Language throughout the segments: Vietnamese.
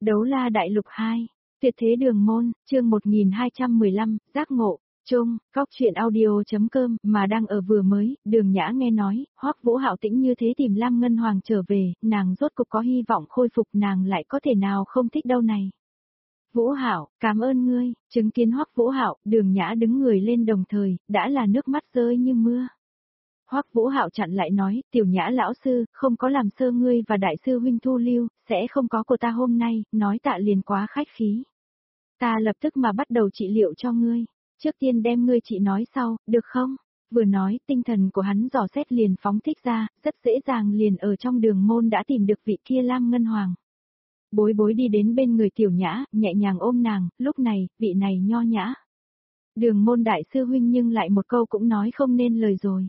Đấu la đại lục 2, tuyệt thế đường môn, chương 1215, giác ngộ, chung, góc chuyện audio.com, mà đang ở vừa mới, Đường Nhã nghe nói, Hoắc Vũ Hạo tĩnh như thế tìm Lam Ngân Hoàng trở về, nàng rốt cục có hy vọng khôi phục, nàng lại có thể nào không thích đâu này. Vũ Hạo, cảm ơn ngươi, chứng kiến Hoắc Vũ Hạo, Đường Nhã đứng người lên đồng thời, đã là nước mắt rơi như mưa. Hoắc Vũ Hạo chặn lại nói, Tiểu Nhã lão sư, không có làm sơ ngươi và đại sư huynh thu lưu, sẽ không có của ta hôm nay, nói tạ liền quá khách khí. Ta lập tức mà bắt đầu trị liệu cho ngươi, trước tiên đem ngươi trị nói sau, được không? Vừa nói, tinh thần của hắn dò xét liền phóng thích ra, rất dễ dàng liền ở trong đường môn đã tìm được vị kia Lam Ngân Hoàng. Bối bối đi đến bên người Tiểu Nhã, nhẹ nhàng ôm nàng, lúc này, vị này nho nhã. Đường môn đại sư huynh nhưng lại một câu cũng nói không nên lời rồi.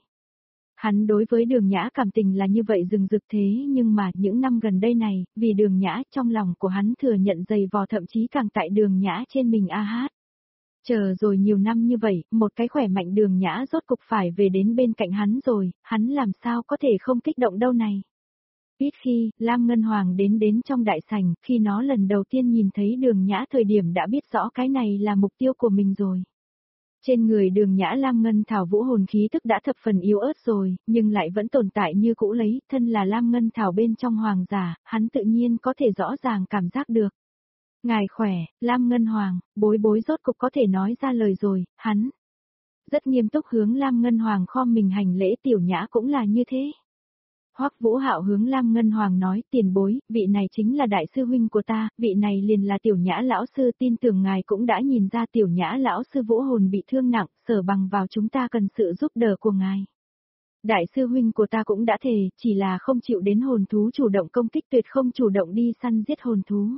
Hắn đối với Đường Nhã cảm tình là như vậy rừng rực thế nhưng mà những năm gần đây này, vì Đường Nhã trong lòng của hắn thừa nhận dày vò thậm chí càng tại Đường Nhã trên mình a hát. Chờ rồi nhiều năm như vậy, một cái khỏe mạnh Đường Nhã rốt cục phải về đến bên cạnh hắn rồi, hắn làm sao có thể không kích động đâu này. Biết khi, Lam Ngân Hoàng đến trong đại sảnh, khi nó lần đầu tiên nhìn thấy Đường Nhã thời điểm đã biết rõ cái này là mục tiêu của mình rồi. Trên người Đường Nhã Lam Ngân Thảo vũ hồn khí tức đã thập phần yếu ớt rồi, nhưng lại vẫn tồn tại như cũ lấy, thân là Lam Ngân Thảo bên trong hoàng giả, hắn tự nhiên có thể rõ ràng cảm giác được. Ngài khỏe, Lam Ngân Hoàng, bối bối rốt cục có thể nói ra lời rồi, hắn. Rất nghiêm túc hướng Lam Ngân Hoàng khom mình hành lễ, Tiểu Nhã cũng là như thế. Hoắc Vũ Hạo hướng Lam Ngân Hoàng nói, tiền bối, vị này chính là đại sư huynh của ta, vị này liền là Tiểu Nhã lão sư, tin tưởng ngài cũng đã nhìn ra Tiểu Nhã lão sư vũ hồn bị thương nặng, sở bằng vào chúng ta cần sự giúp đỡ của ngài. Đại sư huynh của ta cũng đã thề, chỉ là không chịu đến hồn thú chủ động công kích, tuyệt không chủ động đi săn giết hồn thú.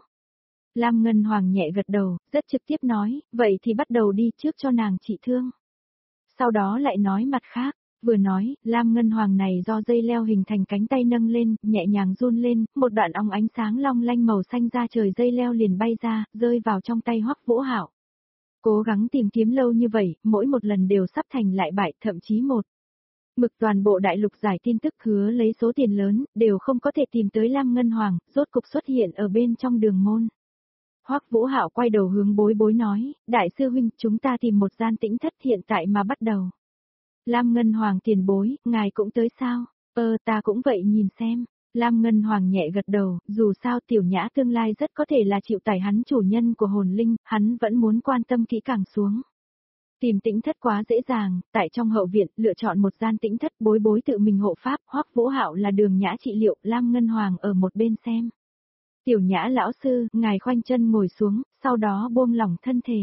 Lam Ngân Hoàng nhẹ gật đầu, rất trực tiếp nói, vậy thì bắt đầu đi, trước cho nàng trị thương. Sau đó lại nói mặt khác. Vừa nói, Lam Ngân Hoàng này do dây leo hình thành cánh tay nâng lên, nhẹ nhàng run lên, một đoạn óng ánh sáng long lanh màu xanh ra trời dây leo liền bay ra, rơi vào trong tay Hoắc Vũ Hạo. Cố gắng tìm kiếm lâu như vậy, mỗi một lần đều sắp thành lại bại, thậm chí một mực toàn bộ đại lục giải tin tức hứa lấy số tiền lớn, đều không có thể tìm tới Lam Ngân Hoàng, rốt cục xuất hiện ở bên trong đường môn. Hoắc Vũ Hạo quay đầu hướng bối bối nói, đại sư huynh, chúng ta tìm một gian tĩnh thất hiện tại mà bắt đầu. Lam Ngân Hoàng tiền bối, ngài cũng tới sao? Ta cũng vậy nhìn xem. Lam Ngân Hoàng nhẹ gật đầu, dù sao Tiểu Nhã tương lai rất có thể là chịu tải hắn chủ nhân của hồn linh, hắn vẫn muốn quan tâm kỹ càng xuống. Tìm tĩnh thất quá dễ dàng, tại trong hậu viện, lựa chọn một gian tĩnh thất, bối bối tự mình hộ pháp, Hoắc Vũ Hạo là Đường Nhã trị liệu, Lam Ngân Hoàng ở một bên xem. Tiểu Nhã lão sư, ngài khoanh chân ngồi xuống, sau đó buông lỏng thân thể.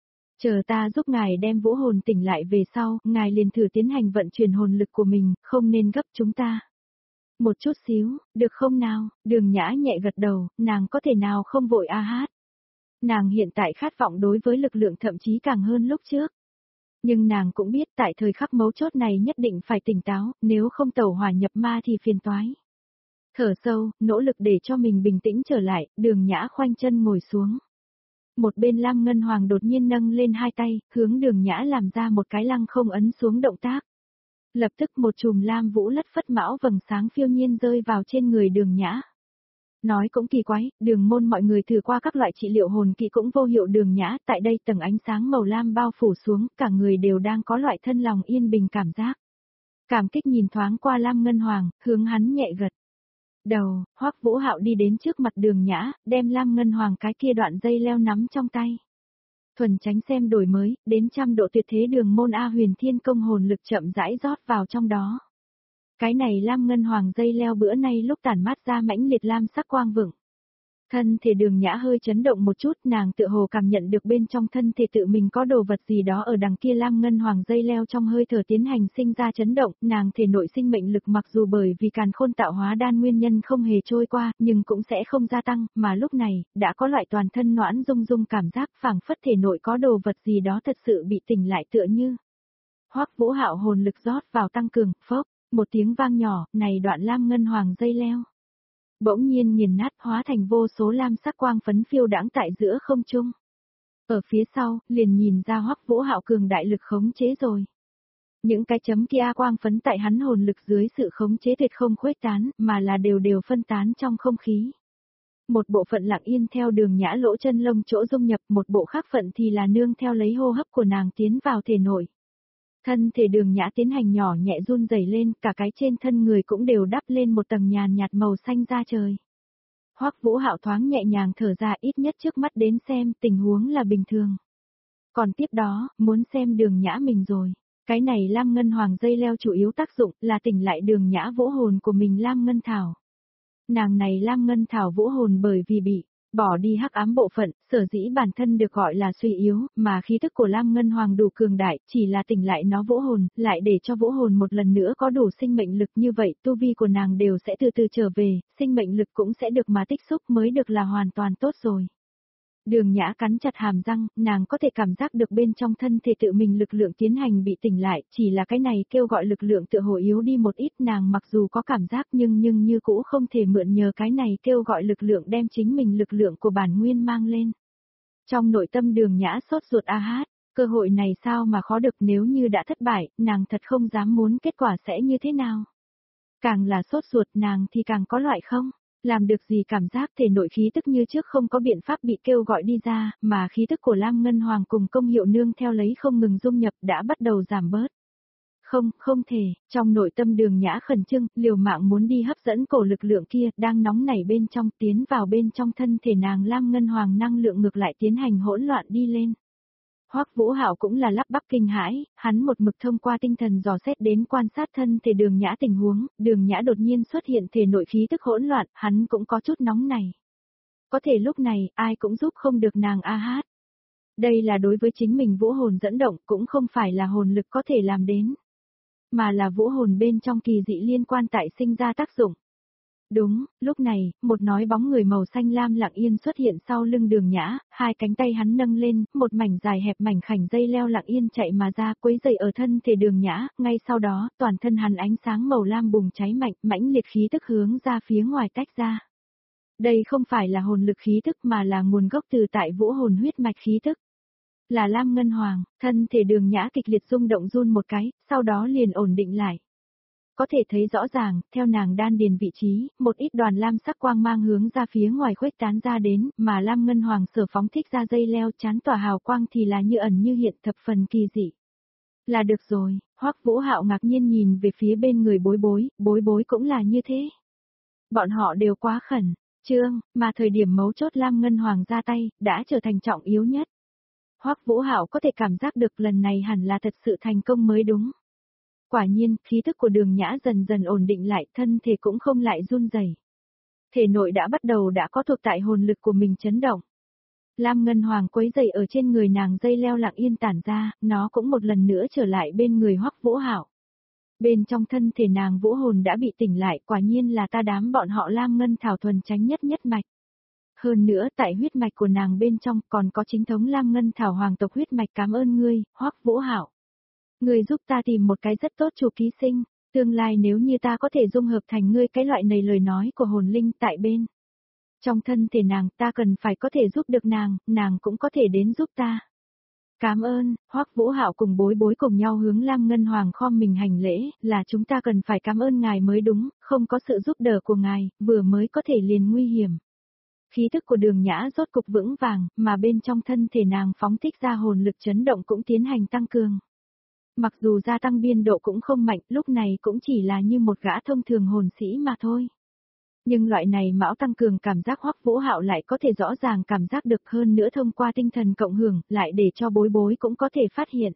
Chờ ta giúp ngài đem vũ hồn tỉnh lại về sau, ngài liền thử tiến hành vận chuyển hồn lực của mình, không nên gấp chúng ta. Một chút xíu, được không nào? Đường Nhã nhẹ gật đầu, nàng có thể nào không vội a hát. Nàng hiện tại khát vọng đối với lực lượng thậm chí càng hơn lúc trước. Nhưng nàng cũng biết tại thời khắc mấu chốt này nhất định phải tỉnh táo, nếu không tẩu hỏa nhập ma thì phiền toái. Thở sâu, nỗ lực để cho mình bình tĩnh trở lại, Đường Nhã khoanh chân ngồi xuống. Một bên Lam Ngân Hoàng đột nhiên nâng lên hai tay, hướng Đường Nhã làm ra một cái lăng không ấn xuống động tác. Lập tức một chùm lam vũ lất phất mão vầng sáng phiêu nhiên rơi vào trên người Đường Nhã. Nói cũng kỳ quái, đường môn mọi người thử qua các loại trị liệu hồn kỹ cũng vô hiệu. Đường Nhã, tại đây tầng ánh sáng màu lam bao phủ xuống, cả người đều đang có loại thân lòng yên bình cảm giác. Cảm kích nhìn thoáng qua Lam Ngân Hoàng, hướng hắn nhẹ gật đầu, Hoắc Vũ Hạo đi đến trước mặt Đường Nhã, đem Lam Ngân Hoàng cái kia đoạn dây leo nắm trong tay. Thuần tránh xem đổi mới, đến 100 độ tuyệt thế đường môn A Huyền Thiên Công hồn lực chậm rãi rót vào trong đó. Cái này Lam Ngân Hoàng dây leo bữa nay lúc tản mát ra mãnh liệt lam sắc quang vựng. Thân thể Đường Nhã hơi chấn động một chút, nàng tựa hồ cảm nhận được bên trong thân thể tự mình có đồ vật gì đó ở đằng kia Lam Ngân Hoàng dây leo trong hơi thở tiến hành sinh ra chấn động, nàng thể nội sinh mệnh lực mặc dù bởi vì càn khôn tạo hóa đan nguyên nhân không hề trôi qua, nhưng cũng sẽ không gia tăng, mà lúc này, đã có loại toàn thân noãn rung rung cảm giác phảng phất thể nội có đồ vật gì đó thật sự bị tỉnh lại tựa như. Hoắc Vũ Hạo hồn lực rót vào tăng cường, phốc, một tiếng vang nhỏ, này đoạn Lam Ngân Hoàng dây leo. Bỗng nhiên nghiền nát hóa thành vô số lam sắc quang phấn phiêu đãng tại giữa không trung. Ở phía sau, liền nhìn ra Hoắc Vũ Hạo cường đại lực khống chế rồi. Những cái chấm kia quang phấn tại hắn hồn lực dưới sự khống chế tuyệt không khuếch tán, mà là đều phân tán trong không khí. Một bộ phận lặng yên theo Đường Nhã lỗ chân lông chỗ dung nhập, một bộ khác phận thì là nương theo lấy hô hấp của nàng tiến vào thể nội. Thân thể Đường Nhã tiến hành nhỏ nhẹ run rẩy lên, cả cái trên thân người cũng đều đắp lên một tầng nhàn nhạt màu xanh da trời. Hoắc Vũ Hạo thoáng nhẹ nhàng thở ra, ít nhất trước mắt đến xem tình huống là bình thường. Còn tiếp đó, muốn xem Đường Nhã mình rồi. Cái này Lam Ngân Hoàng dây leo chủ yếu tác dụng là tỉnh lại Đường Nhã vũ hồn của mình Lam Ngân Thảo. Nàng này Lam Ngân Thảo vũ hồn bởi vì bị bỏ đi hắc ám bộ phận, sở dĩ bản thân được gọi là suy yếu, mà khí thức của Lam Ngân Hoàng đủ cường đại, chỉ là tỉnh lại nó vũ hồn, lại để cho vũ hồn một lần nữa có đủ sinh mệnh lực, như vậy tu vi của nàng đều sẽ từ từ trở về, sinh mệnh lực cũng sẽ được mà tích xúc mới được là hoàn toàn tốt rồi. Đường Nhã cắn chặt hàm răng, nàng có thể cảm giác được bên trong thân thể tự mình lực lượng tiến hành bị tỉnh lại, chỉ là cái này kêu gọi lực lượng tựa hồ yếu đi một ít, nàng mặc dù có cảm giác nhưng như cũ không thể mượn nhờ cái này kêu gọi lực lượng đem chính mình lực lượng của bản nguyên mang lên. Trong nội tâm Đường Nhã sốt ruột hát, cơ hội này sao mà khó được, nếu như đã thất bại, nàng thật không dám muốn kết quả sẽ như thế nào. Càng là sốt ruột nàng thì càng có loại không làm được gì cảm giác thể nội khí tức như trước không có biện pháp bị kêu gọi đi ra, mà khí tức của Lam Ngân Hoàng cùng công hiệu nương theo lấy không ngừng dung nhập đã bắt đầu giảm bớt. Không thể, trong nội tâm Đường Nhã khẩn trương, liều mạng muốn đi hấp dẫn cổ lực lượng kia, đang nóng nảy bên trong tiến vào bên trong thân thể nàng Lam Ngân Hoàng năng lượng ngược lại tiến hành hỗn loạn đi lên. Hoắc Vũ Hạo cũng là lắp bắp kinh hãi, hắn một mực thông qua tinh thần dò xét đến quan sát thân thể Đường Nhã tình huống, Đường Nhã đột nhiên xuất hiện thể nội khí tức hỗn loạn, hắn cũng có chút nóng này. Có thể lúc này, ai cũng giúp không được nàng hát. Đây là đối với chính mình vũ hồn dẫn động, cũng không phải là hồn lực có thể làm đến, mà là vũ hồn bên trong kỳ dị liên quan tại sinh ra tác dụng. Đúng, lúc này, một nói bóng người màu xanh lam lặng yên xuất hiện sau lưng Đường Nhã, hai cánh tay hắn nâng lên, một mảnh dài hẹp mảnh khảnh dây leo lặng yên chạy mà ra, quấy dày ở thân thể Đường Nhã, ngay sau đó, toàn thân hắn ánh sáng màu lam bùng cháy mạnh, mãnh liệt khí tức hướng ra phía ngoài tách ra. Đây không phải là hồn lực khí tức mà là nguồn gốc từ tại vũ hồn huyết mạch khí tức. Là Lam Ngân Hoàng, thân thể Đường Nhã kịch liệt rung động run một cái, sau đó liền ổn định lại. Có thể thấy rõ ràng, theo nàng đan điền vị trí, một ít đoàn lam sắc quang mang hướng ra phía ngoài khuếch tán ra đến, mà Lam Ngân Hoàng sở phóng thích ra dây leo chán tỏa hào quang thì là như ẩn như hiện, thập phần kỳ dị. Là được rồi, Hoắc Vũ Hạo ngạc nhiên nhìn về phía bên người bối bối cũng là như thế. Bọn họ đều quá khẩn trương, mà thời điểm mấu chốt Lam Ngân Hoàng ra tay, đã trở thành trọng yếu nhất. Hoắc Vũ Hạo có thể cảm giác được lần này hẳn là thật sự thành công mới đúng. Quả nhiên, khí thức của Đường Nhã dần dần ổn định lại, thân thể cũng không lại run rẩy. Thể nội đã bắt đầu đã có thuộc tại hồn lực của mình chấn động. Lam Ngân Hoàng quấy dày ở trên người nàng dây leo lặng yên tản ra, nó cũng một lần nữa trở lại bên người Hoắc Vũ Hạo. Bên trong thân thể nàng vũ hồn đã bị tỉnh lại, quả nhiên là ta đám bọn họ Lam Ngân Thảo thuần tránh nhất mạch. Hơn nữa tại huyết mạch của nàng bên trong còn có chính thống Lam Ngân Thảo hoàng tộc huyết mạch, cảm ơn ngươi, Hoắc Vũ Hạo. Ngươi giúp ta tìm một cái rất tốt chủ ký sinh, tương lai nếu như ta có thể dung hợp thành ngươi cái loại này lời nói của hồn linh tại bên. Trong thân thể nàng ta cần phải có thể giúp được nàng cũng có thể đến giúp ta. Cảm ơn, Hoắc Vũ Hạo cùng bối cùng nhau hướng Lam Ngân Hoàng khom mình hành lễ, là chúng ta cần phải cảm ơn ngài mới đúng, không có sự giúp đỡ của ngài, vừa mới có thể liền nguy hiểm. Khí thức của Đường Nhã rốt cục vững vàng, mà bên trong thân thể nàng phóng thích ra hồn lực chấn động cũng tiến hành tăng cường. Mặc dù gia tăng biên độ cũng không mạnh, lúc này cũng chỉ là như một gã thông thường hồn sĩ mà thôi. Nhưng loại này mão tăng cường cảm giác Hoắc Vũ Hạo lại có thể rõ ràng cảm giác được, hơn nữa thông qua tinh thần cộng hưởng, lại để cho bối cũng có thể phát hiện.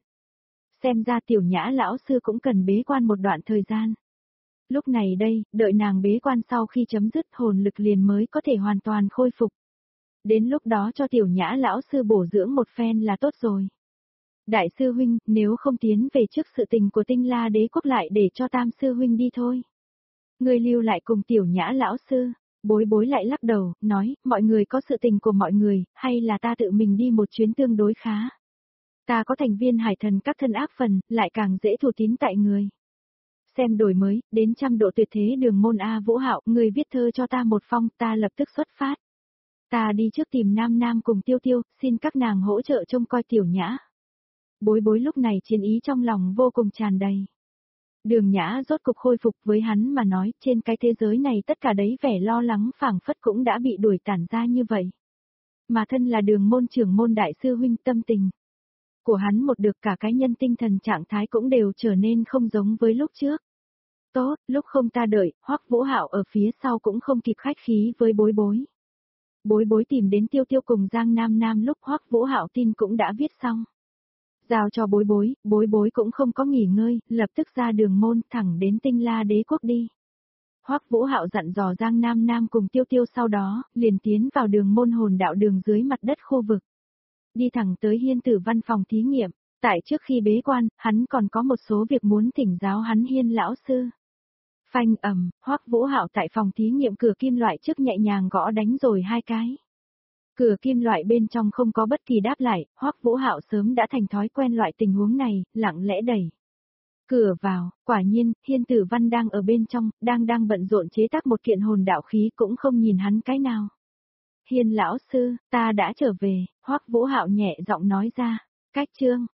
Xem ra Tiểu Nhã lão sư cũng cần bế quan một đoạn thời gian. Lúc này đây, đợi nàng bế quan sau khi chấm dứt hồn lực liền mới có thể hoàn toàn khôi phục. Đến lúc đó cho Tiểu Nhã lão sư bổ dưỡng một phen là tốt rồi. Đại sư huynh, nếu không tiến về trước sự tình của Tinh La Đế quốc lại để cho Tam sư huynh đi thôi. Người lưu lại cùng Tiểu Nhã lão sư, bối lại lắc đầu, nói, mọi người có sự tình của mọi người, hay là ta tự mình đi một chuyến tương đối khá. Ta có thành viên hải thần các thân ác phần, lại càng dễ thủ tín tại người. Xem đổi mới, đến 100 độ tuyệt thế Đường môn A Vũ Hạo, người viết thơ cho ta một phong, ta lập tức xuất phát. Ta đi trước tìm Nam cùng Tiêu, xin các nàng hỗ trợ trông coi Tiểu Nhã. Bối lúc này chiến ý trong lòng vô cùng tràn đầy. Đường Nhã rốt cục khôi phục, với hắn mà nói, trên cái thế giới này tất cả đấy vẻ lo lắng phảng phất cũng đã bị đuổi tản ra như vậy. Mà thân là Đường môn trưởng môn đại sư huynh, tâm tình của hắn một được cả cái nhân tinh thần trạng thái cũng đều trở nên không giống với lúc trước. Tốt, lúc không ta đợi, Hoắc Vũ Hạo ở phía sau cũng không kịp khách khí với Bối Bối. Bối Bối tìm đến Tiêu Tiêu cùng Giang Nam Nam lúc Hoắc Vũ Hạo tin cũng đã viết xong. Giao cho Bối Bối, Bối Bối cũng không có nghỉ ngơi, lập tức ra Đường môn thẳng đến Tinh La Đế quốc đi. Hoắc Vũ Hạo dặn dò Giang Nam Nam cùng Tiêu Tiêu, sau đó liền tiến vào Đường môn hồn đạo đường dưới mặt đất khu vực. Đi thẳng tới Hiên Tử văn phòng thí nghiệm, tại trước khi bế quan, hắn còn có một số việc muốn thỉnh giáo hắn Hiên lão sư. Phanh ầm, Hoắc Vũ Hạo tại phòng thí nghiệm cửa kim loại trước nhẹ nhàng gõ đánh rồi 2 cái. Cửa kim loại bên trong không có bất kỳ đáp lại, Hoắc Vũ Hạo sớm đã thành thói quen loại tình huống này, lặng lẽ đẩy cửa vào, quả nhiên, Hiên Tử Văn đang ở bên trong, đang bận rộn chế tác một kiện hồn đạo khí, cũng không nhìn hắn cái nào. Hiên lão sư, ta đã trở về, Hoắc Vũ Hạo nhẹ giọng nói ra. Cách chương